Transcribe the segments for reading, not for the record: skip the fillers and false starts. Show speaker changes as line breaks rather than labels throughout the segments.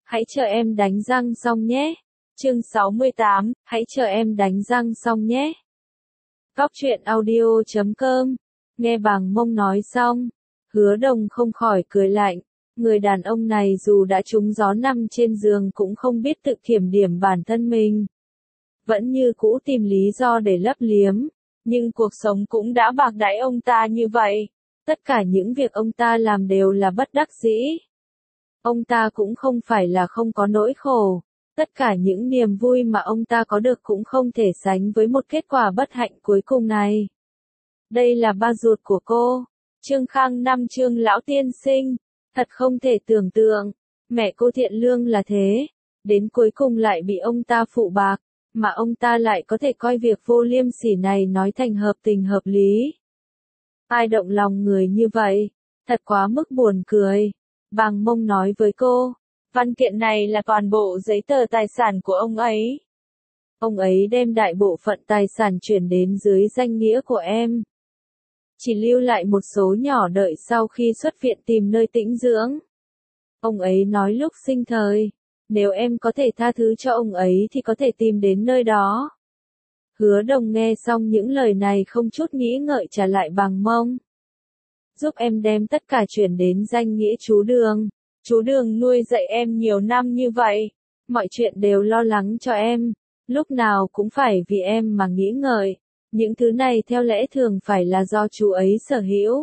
hãy chờ em đánh răng xong nhé. Chương 68, hãy chờ em đánh răng xong nhé. Góc truyện audio.com. Nghe Bàng Mông nói xong, Hứa Đồng không khỏi cười lạnh. Người đàn ông này dù đã trúng gió nằm trên giường cũng không biết tự kiểm điểm bản thân mình. Vẫn như cũ tìm lý do để lấp liếm. Nhưng cuộc sống cũng đã bạc đãi ông ta như vậy. Tất cả những việc ông ta làm đều là bất đắc dĩ. Ông ta cũng không phải là không có nỗi khổ. Tất cả những niềm vui mà ông ta có được cũng không thể sánh với một kết quả bất hạnh cuối cùng này. Đây là ba ruột của cô. Trương Khang Năm Trương lão tiên sinh. Thật không thể tưởng tượng. Mẹ cô thiện lương là thế. Đến cuối cùng lại bị ông ta phụ bạc. Mà ông ta lại có thể coi việc vô liêm sỉ này nói thành hợp tình hợp lý. Ai động lòng người như vậy? Thật quá mức buồn cười. Bàng Mông nói với cô. Văn kiện này là toàn bộ giấy tờ tài sản của ông ấy. Ông ấy đem đại bộ phận tài sản chuyển đến dưới danh nghĩa của em. Chỉ lưu lại một số nhỏ đợi sau khi xuất viện tìm nơi tĩnh dưỡng. Ông ấy nói lúc sinh thời, nếu em có thể tha thứ cho ông ấy thì có thể tìm đến nơi đó. Hứa Đồng nghe xong những lời này không chút nghĩ ngợi trả lại Bàng Mông. Giúp em đem tất cả chuyển đến danh nghĩa chú Đường. Chú Đường nuôi dạy em nhiều năm như vậy. Mọi chuyện đều lo lắng cho em. Lúc nào cũng phải vì em mà nghĩ ngợi. Những thứ này theo lẽ thường phải là do chú ấy sở hữu.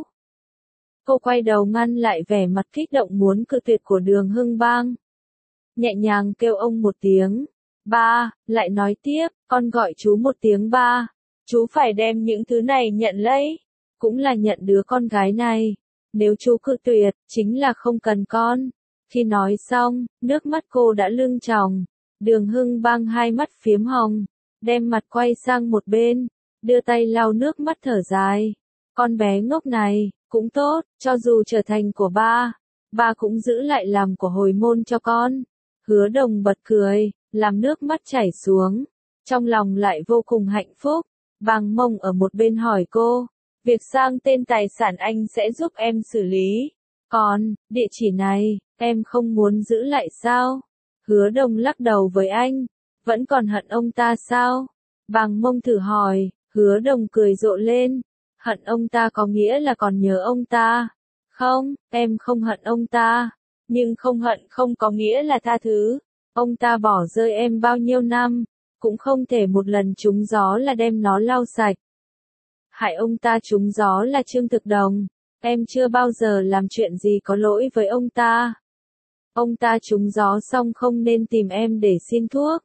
Cô quay đầu ngăn lại vẻ mặt kích động muốn cự tuyệt của Đường Hưng Bang. Nhẹ nhàng kêu ông một tiếng. Ba, lại nói tiếp, con gọi chú một tiếng ba. Chú phải đem những thứ này nhận lấy. Cũng là nhận đứa con gái này. Nếu chú cự tuyệt, chính là không cần con. Khi nói xong, nước mắt cô đã lưng tròng. Đường Hưng Bang hai mắt phiếm hồng. Đem mặt quay sang một bên. Đưa tay lau nước mắt thở dài. Con bé ngốc này, cũng tốt, cho dù trở thành của ba. Ba cũng giữ lại làm của hồi môn cho con. Hứa Đồng bật cười, làm nước mắt chảy xuống. Trong lòng lại vô cùng hạnh phúc. Bàng Mông ở một bên hỏi cô. Việc sang tên tài sản anh sẽ giúp em xử lý. Còn, địa chỉ này, em không muốn giữ lại sao? Hứa Đồng lắc đầu với anh. Vẫn còn hận ông ta sao? Bàng Mông thử hỏi. Hứa Đồng cười rộ lên. Hận ông ta có nghĩa là còn nhớ ông ta. Không, em không hận ông ta. Nhưng không hận không có nghĩa là tha thứ. Ông ta bỏ rơi em bao nhiêu năm. Cũng không thể một lần trúng gió là đem nó lau sạch. Hại ông ta trúng gió là Trương Thực Đồng. Em chưa bao giờ làm chuyện gì có lỗi với ông ta. Ông ta trúng gió xong không nên tìm em để xin thuốc.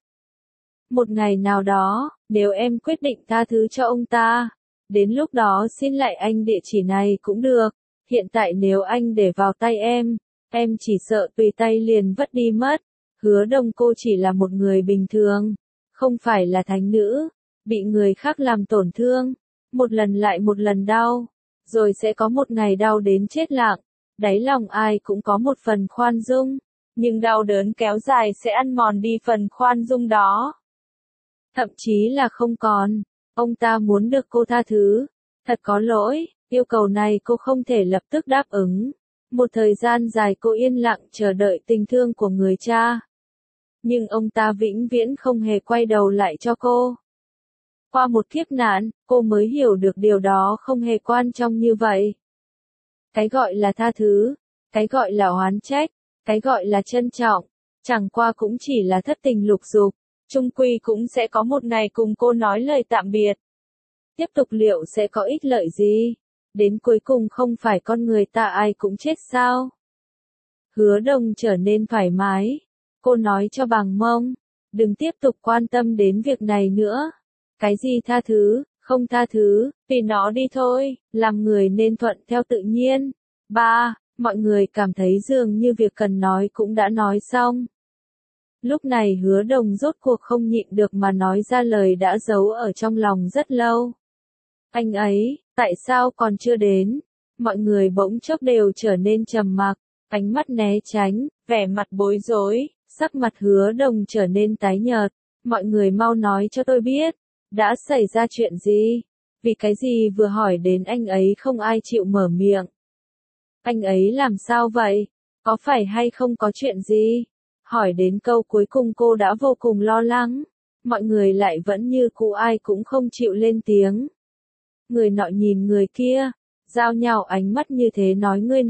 Một ngày nào đó, nếu em quyết định tha thứ cho ông ta, đến lúc đó xin lại anh địa chỉ này cũng được. Hiện tại nếu anh để vào tay em chỉ sợ tùy tay liền vất đi mất. Hứa Đồng cô chỉ là một người bình thường, không phải là thánh nữ, bị người khác làm tổn thương, một lần lại một lần đau, rồi sẽ có một ngày đau đến chết lặng. Đáy lòng ai cũng có một phần khoan dung, nhưng đau đớn kéo dài sẽ ăn mòn đi phần khoan dung đó. Thậm chí là không còn. Ông ta muốn được cô tha thứ. Thật có lỗi, yêu cầu này cô không thể lập tức đáp ứng. Một thời gian dài cô yên lặng chờ đợi tình thương của người cha. Nhưng ông ta vĩnh viễn không hề quay đầu lại cho cô. Qua một kiếp nạn, cô mới hiểu được điều đó không hề quan trọng như vậy. Cái gọi là tha thứ, cái gọi là oán trách, cái gọi là trân trọng, chẳng qua cũng chỉ là thất tình lục dục. Chung quy cũng sẽ có một ngày cùng cô nói lời tạm biệt. Tiếp tục liệu sẽ có ích lợi gì? Đến cuối cùng không phải con người ta ai cũng chết sao? Hứa Đồng trở nên thoải mái. Cô nói cho Bàng Mông, đừng tiếp tục quan tâm đến việc này nữa. Cái gì tha thứ, không tha thứ, vì nó đi thôi, làm người nên thuận theo tự nhiên. Ba, mọi người cảm thấy dường như việc cần nói cũng đã nói xong. Lúc này Hứa Đồng rốt cuộc không nhịn được mà nói ra lời đã giấu ở trong lòng rất lâu. Anh ấy, tại sao còn chưa đến? Mọi người bỗng chốc đều trở nên trầm mặc, ánh mắt né tránh, vẻ mặt bối rối, sắc mặt Hứa Đồng trở nên tái nhợt. Mọi người mau nói cho tôi biết, đã xảy ra chuyện gì? Vì cái gì vừa hỏi đến anh ấy không ai chịu mở miệng? Anh ấy làm sao vậy? Có phải hay không có chuyện gì? Hỏi đến câu cuối cùng cô đã vô cùng lo lắng. Mọi người lại vẫn như cũ, ai cũng không chịu lên tiếng. Người nọ nhìn người kia, giao nhau ánh mắt như thế, nói ngươi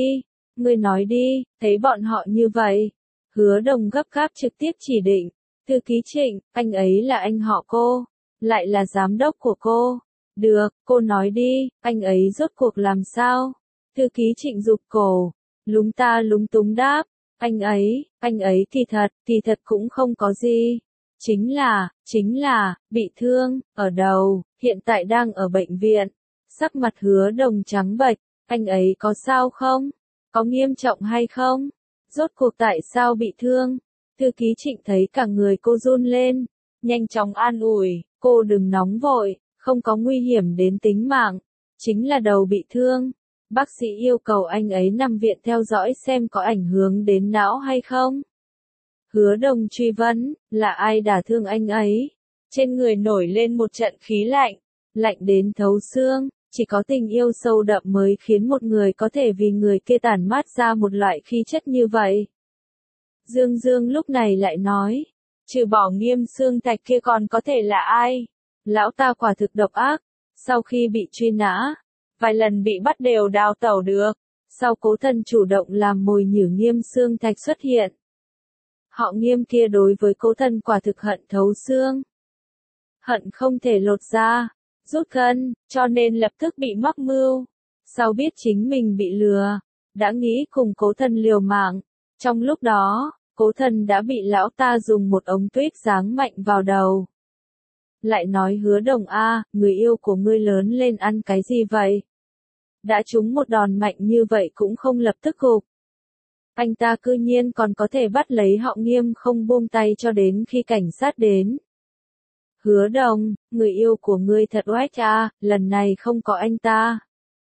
nói đi, thấy bọn họ như vậy. Hứa Đồng gấp gáp trực tiếp chỉ định, thư ký Trịnh, anh ấy là anh họ cô, lại là giám đốc của cô. Được, cô nói đi, anh ấy rốt cuộc làm sao? Thư ký Trịnh rụt cổ, lúng ta lúng túng đáp, anh ấy kỳ thật cũng không có gì. Chính là, bị thương, ở đầu, hiện tại đang ở bệnh viện. Sắc mặt Hứa Đồng trắng bệch, anh ấy có sao không? Có nghiêm trọng hay không? Rốt cuộc tại sao bị thương? Thư ký Trịnh thấy cả người cô run lên, nhanh chóng an ủi, cô đừng nóng vội, không có nguy hiểm đến tính mạng, chính là đầu bị thương. Bác sĩ yêu cầu anh ấy nằm viện theo dõi xem có ảnh hưởng đến não hay không. Hứa Đồng truy vấn, là ai đả thương anh ấy? Trên người nổi lên một trận khí lạnh, lạnh đến thấu xương, chỉ có tình yêu sâu đậm mới khiến một người có thể vì người kia tản mát ra một loại khí chất như vậy. Dương Dương lúc này lại nói, trừ bỏ Nghiêm Xương Thạch kia còn có thể là ai? Lão ta quả thực độc ác, sau khi bị truy nã, vài lần bị bắt đều đào tẩu được, sau Cố Thần chủ động làm mồi nhử Nghiêm Xương Thạch xuất hiện. Họ Nghiêm kia đối với Cố Thần quả thực hận thấu xương. Hận không thể lột da, rút gân, cho nên lập tức bị mắc mưu. Sau biết chính mình bị lừa, đã nghĩ cùng Cố Thần liều mạng. Trong lúc đó, Cố Thần đã bị lão ta dùng một ống tuyết giáng mạnh vào đầu. Lại nói Hứa Đồng người yêu của ngươi lớn lên ăn cái gì vậy? Đã trúng một đòn mạnh như vậy cũng không lập tức gục. Anh ta cư nhiên còn có thể bắt lấy họ Nghiêm không buông tay cho đến khi cảnh sát đến. Hứa Đồng, người yêu của ngươi thật oách lần này không có anh ta.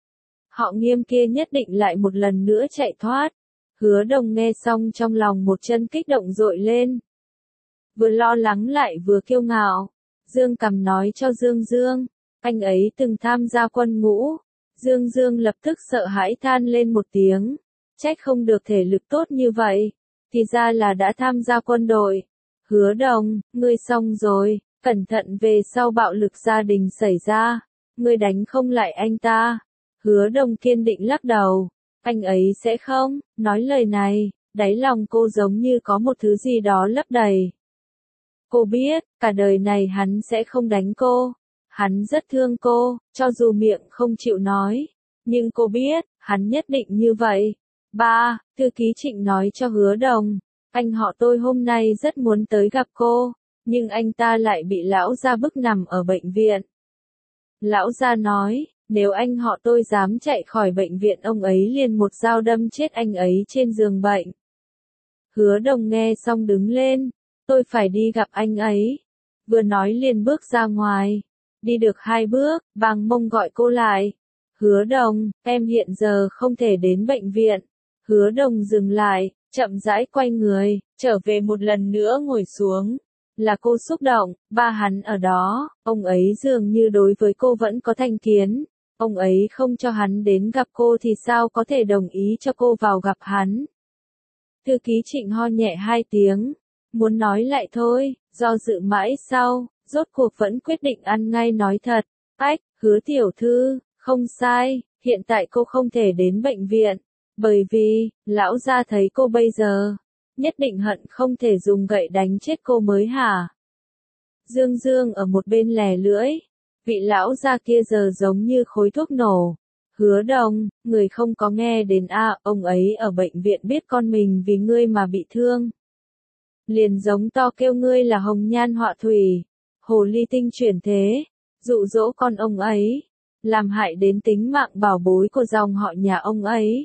Họ Nghiêm kia nhất định lại một lần nữa chạy thoát. Hứa Đồng nghe xong trong lòng một chân kích động dội lên. Vừa lo lắng lại vừa kiêu ngạo. Dương Cầm nói cho Dương Dương, anh ấy từng tham gia quân ngũ. Dương Dương lập tức sợ hãi than lên một tiếng. Trách không được thể lực tốt như vậy. Thì ra là đã tham gia quân đội. Hứa Đồng, ngươi xong rồi, cẩn thận về sau bạo lực gia đình xảy ra. Ngươi đánh không lại anh ta. Hứa Đồng kiên định lắc đầu. Anh ấy sẽ không, nói lời này, đáy lòng cô giống như có một thứ gì đó lấp đầy. Cô biết, cả đời này hắn sẽ không đánh cô. Hắn rất thương cô, cho dù miệng không chịu nói. Nhưng cô biết, hắn nhất định như vậy. Thư ký Trịnh nói cho Hứa Đồng, anh họ tôi hôm nay rất muốn tới gặp cô, nhưng anh ta lại bị lão gia bức nằm ở bệnh viện. Lão gia nói, nếu anh họ tôi dám chạy khỏi bệnh viện ông ấy liền một dao đâm chết anh ấy trên giường bệnh. Hứa Đồng nghe xong đứng lên, tôi phải đi gặp anh ấy. Vừa nói liền bước ra ngoài. Đi được 2 bước, Bàng Mông gọi cô lại. Hứa Đồng, em hiện giờ không thể đến bệnh viện. Hứa Đồng dừng lại, chậm rãi quay người, trở về một lần nữa ngồi xuống. Là cô xúc động, ba hắn ở đó, ông ấy dường như đối với cô vẫn có thành kiến. Ông ấy không cho hắn đến gặp cô thì sao có thể đồng ý cho cô vào gặp hắn. Thư ký Trịnh ho nhẹ 2 tiếng, muốn nói lại thôi, do dự mãi sau, rốt cuộc vẫn quyết định ăn ngay nói thật. Hứa tiểu thư, không sai, hiện tại cô không thể đến bệnh viện, bởi vì, lão gia thấy cô bây giờ, nhất định hận không thể dùng gậy đánh chết cô mới hả? Dương Dương ở một bên lè lưỡi, vị lão gia kia giờ giống như khối thuốc nổ. Hứa Đồng, người không có nghe đến ông ấy ở bệnh viện biết con mình vì ngươi mà bị thương. Liền giống to kêu ngươi là hồng nhan họa thủy, hồ ly tinh chuyển thế, dụ dỗ con ông ấy, làm hại đến tính mạng bảo bối của dòng họ nhà ông ấy.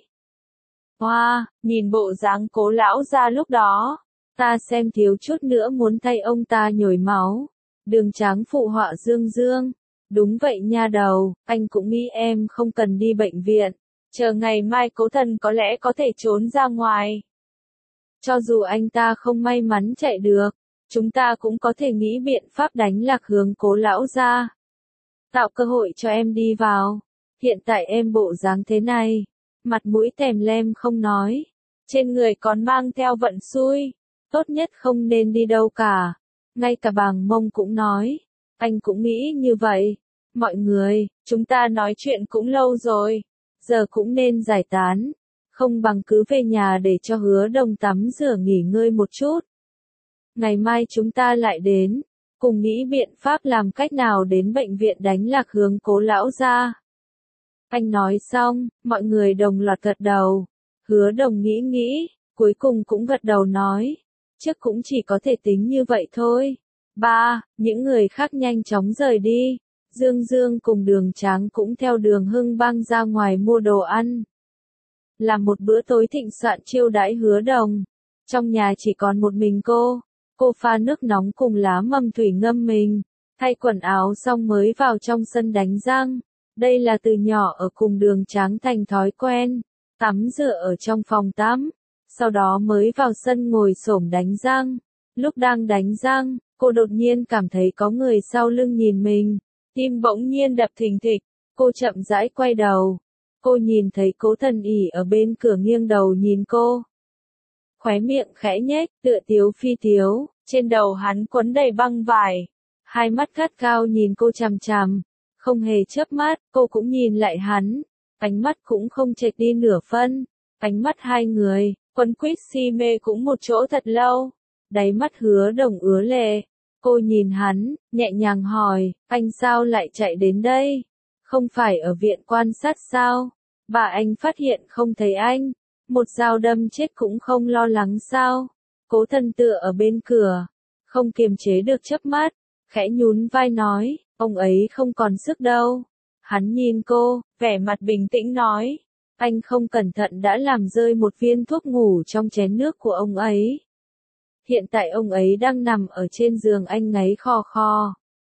Nhìn bộ dáng Cố lão gia lúc đó, ta xem thiếu chút nữa muốn thay ông ta nhồi máu. Đường Tráng phụ họa Dương Dương, đúng vậy nha đầu, anh cũng nghĩ em không cần đi bệnh viện, chờ ngày mai Cố Thần có lẽ có thể trốn ra ngoài. Cho dù anh ta không may mắn chạy được, chúng ta cũng có thể nghĩ biện pháp đánh lạc hướng Cố lão gia. Tạo cơ hội cho em đi vào. Hiện tại em bộ dáng thế này, mặt mũi tèm lem không nói, trên người còn mang theo vận xui. tốt nhất không nên đi đâu cả. Ngay cả Bàng Mông cũng nói, anh cũng nghĩ như vậy. Mọi người, chúng ta nói chuyện cũng lâu rồi, giờ cũng nên giải tán, không bằng cứ về nhà để cho Hứa Đồng tắm rửa nghỉ ngơi một chút. Ngày mai chúng ta lại đến, cùng nghĩ biện pháp làm cách nào đến bệnh viện đánh lạc hướng Cố lão gia. Anh nói xong, mọi người đồng loạt gật đầu. Hứa Đồng nghĩ, cuối cùng cũng gật đầu nói, trước cũng chỉ có thể tính như vậy thôi. Những người khác nhanh chóng rời đi. Dương Dương cùng Đường Tráng cũng theo Đường Hưng Bang ra ngoài mua đồ ăn. Làm một bữa tối thịnh soạn chiêu đãi Hứa Đồng. Trong nhà chỉ còn một mình cô pha nước nóng cùng lá mầm thủy ngâm mình, thay quần áo xong mới vào trong sân đánh răng. Đây là từ nhỏ ở cùng Đường Tráng thành thói quen, tắm rửa ở trong phòng tắm, sau đó mới vào sân ngồi xổm đánh răng. Lúc đang đánh răng, cô đột nhiên cảm thấy có người sau lưng nhìn mình, tim bỗng nhiên đập thình thịch, cô chậm rãi quay đầu. Cô nhìn thấy Cố Thần ỉ ở bên cửa nghiêng đầu nhìn cô. Khóe miệng khẽ nhếch, tựa tiếu phi tiếu, trên đầu hắn quấn đầy băng vải. Hai mắt gắt cao nhìn cô chằm chằm, không hề chớp mắt, cô cũng nhìn lại hắn. Ánh mắt cũng không chệch đi nửa phân. Ánh mắt hai người, quấn quýt si mê cũng một chỗ thật lâu. Đáy mắt Hứa Đồng ứa lệ. Cô nhìn hắn, nhẹ nhàng hỏi, anh sao lại chạy đến đây? Không phải ở viện quan sát sao? Bà anh phát hiện không thấy anh. Một dao đâm chết cũng không lo lắng sao? Cố Thần tựa ở bên cửa, không kiềm chế được chớp mắt, khẽ nhún vai nói, ông ấy không còn sức đâu. Hắn nhìn cô, vẻ mặt bình tĩnh nói, anh không cẩn thận đã làm rơi một viên thuốc ngủ trong chén nước của ông ấy. Hiện tại ông ấy đang nằm ở trên giường anh ngáy khò khò.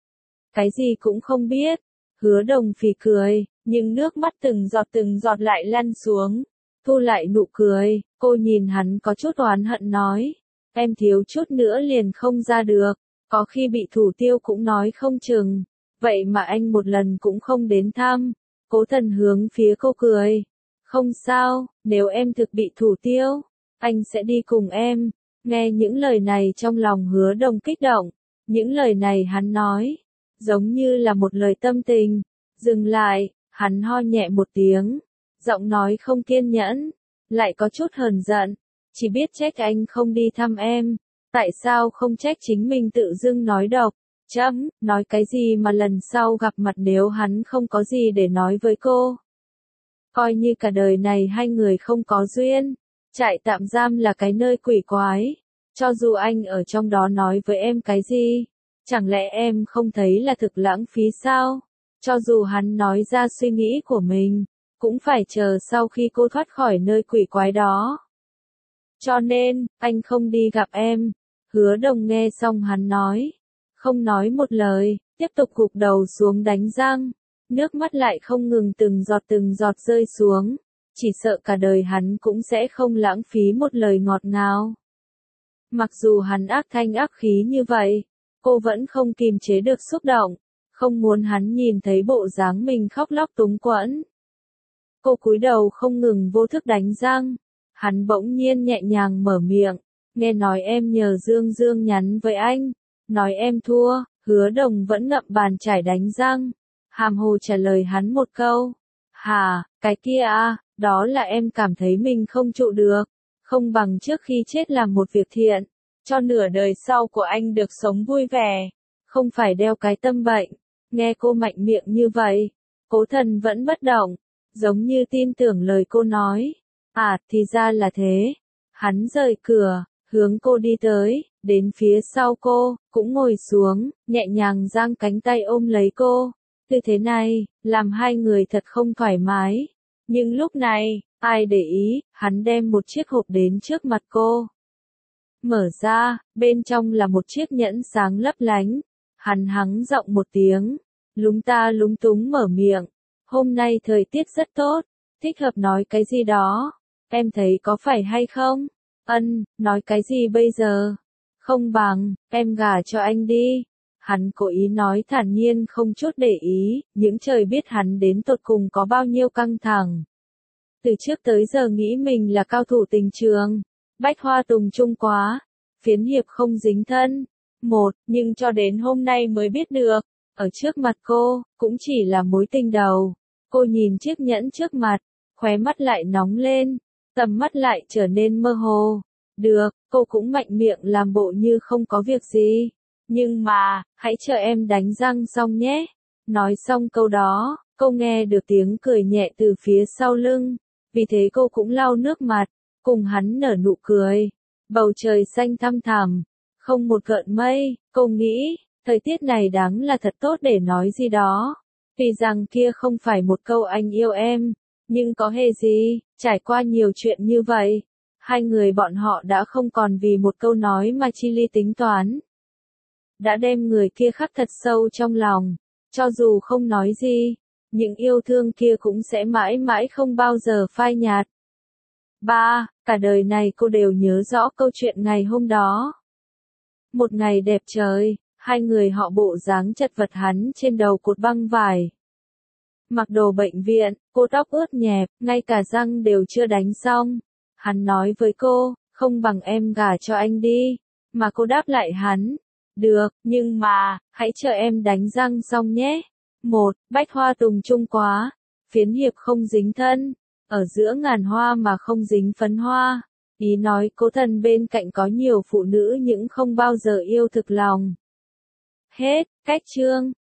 Cái gì cũng không biết. Hứa Đồng phì cười, nhưng nước mắt từng giọt lại lăn xuống. Thu lại nụ cười, cô nhìn hắn có chút oán hận nói, em thiếu chút nữa liền không ra được, có khi bị thủ tiêu cũng nói không chừng, vậy mà anh một lần cũng không đến thăm. Cố Thần hướng phía cô cười, không sao, nếu em thực bị thủ tiêu, anh sẽ đi cùng em. Nghe những lời này trong lòng Hứa Đồng kích động, những lời này hắn nói, giống như là một lời tâm tình. Dừng lại, hắn ho nhẹ một tiếng, giọng nói không kiên nhẫn, lại có chút hờn giận, chỉ biết trách anh không đi thăm em, tại sao không trách chính mình tự dưng nói độc. Nói cái gì mà lần sau gặp mặt nếu hắn không có gì để nói với cô. Coi như cả đời này hai người không có duyên. Trại tạm giam là cái nơi quỷ quái. Cho dù anh ở trong đó nói với em cái gì, chẳng lẽ em không thấy là thực lãng phí sao? Cho dù hắn nói ra suy nghĩ của mình, cũng phải chờ sau khi cô thoát khỏi nơi quỷ quái đó. Cho nên, anh không đi gặp em. Hứa Đồng nghe xong hắn nói, không nói một lời, tiếp tục gục đầu xuống đánh răng. Nước mắt lại không ngừng từng giọt rơi xuống. Chỉ sợ cả đời hắn cũng sẽ không lãng phí một lời ngọt ngào. Mặc dù hắn ác thanh ác khí như vậy, cô vẫn không kìm chế được xúc động, không muốn hắn nhìn thấy bộ dáng mình khóc lóc túng quẫn. Cô cúi đầu không ngừng vô thức đánh răng. Hắn bỗng nhiên nhẹ nhàng mở miệng, nghe nói em nhờ Dương Dương nhắn với anh, nói em thua. Hứa Đồng vẫn ngậm bàn chải đánh răng, hàm hồ trả lời hắn một câu, hả, cái kia à, đó là em cảm thấy mình không trụ được, không bằng trước khi chết làm một việc thiện, cho nửa đời sau của anh được sống vui vẻ, không phải đeo cái tâm bệnh. Nghe cô mạnh miệng như vậy, Cố Thần vẫn bất động, giống như tin tưởng lời cô nói. À, thì ra là thế. Hắn rời cửa, hướng cô đi tới, đến phía sau cô, cũng ngồi xuống, nhẹ nhàng giang cánh tay ôm lấy cô. Tư thế này, làm hai người thật không thoải mái. Nhưng lúc này, ai để ý, hắn đem một chiếc hộp đến trước mặt cô. Mở ra, bên trong là một chiếc nhẫn sáng lấp lánh. Hắn hắng giọng một tiếng, lúng ta lúng túng mở miệng. Hôm nay thời tiết rất tốt, thích hợp nói cái gì đó. Em thấy có phải hay không? Nói cái gì bây giờ? Không bằng, em gả cho anh đi. Hắn cố ý nói thản nhiên không chút để ý, những trời biết hắn đến tột cùng có bao nhiêu căng thẳng. Từ trước tới giờ nghĩ mình là cao thủ tình trường, bách hoa tùng chung quá, Phiến Hiệp không dính thân. Nhưng cho đến hôm nay mới biết được, ở trước mặt cô, cũng chỉ là mối tình đầu. Cô nhìn chiếc nhẫn trước mặt, khóe mắt lại nóng lên, tầm mắt lại trở nên mơ hồ. Được, cô cũng mạnh miệng làm bộ như không có việc gì. Nhưng mà, hãy chờ em đánh răng xong nhé. Nói xong câu đó, cô nghe được tiếng cười nhẹ từ phía sau lưng. Vì thế cô cũng lau nước mặt, cùng hắn nở nụ cười. Bầu trời xanh thăm thẳm, không một gợn mây, cô nghĩ, thời tiết này đáng là thật tốt để nói gì đó. Vì rằng kia không phải một câu anh yêu em, nhưng có hề gì, trải qua nhiều chuyện như vậy. Hai người bọn họ đã không còn vì một câu nói mà chi ly tính toán. Đã đem người kia khắc thật sâu trong lòng, cho dù không nói gì, những yêu thương kia cũng sẽ mãi mãi không bao giờ phai nhạt. Cả đời này cô đều nhớ rõ câu chuyện ngày hôm đó. Một ngày đẹp trời, hai người họ bộ dáng chật vật hắn trên đầu cột băng vải. Mặc đồ bệnh viện, cô tóc ướt nhẹp, ngay cả răng đều chưa đánh xong. Hắn nói với cô, không bằng em gả cho anh đi. Mà cô đáp lại hắn, được, nhưng mà, hãy chờ em đánh răng xong nhé. Bách hoa tùng chung quá, Phiến Hiệp không dính thân, ở giữa ngàn hoa mà không dính phấn hoa. Ý nói cố Thần bên cạnh có nhiều phụ nữ nhưng không bao giờ yêu thực lòng. Hết, cách chương.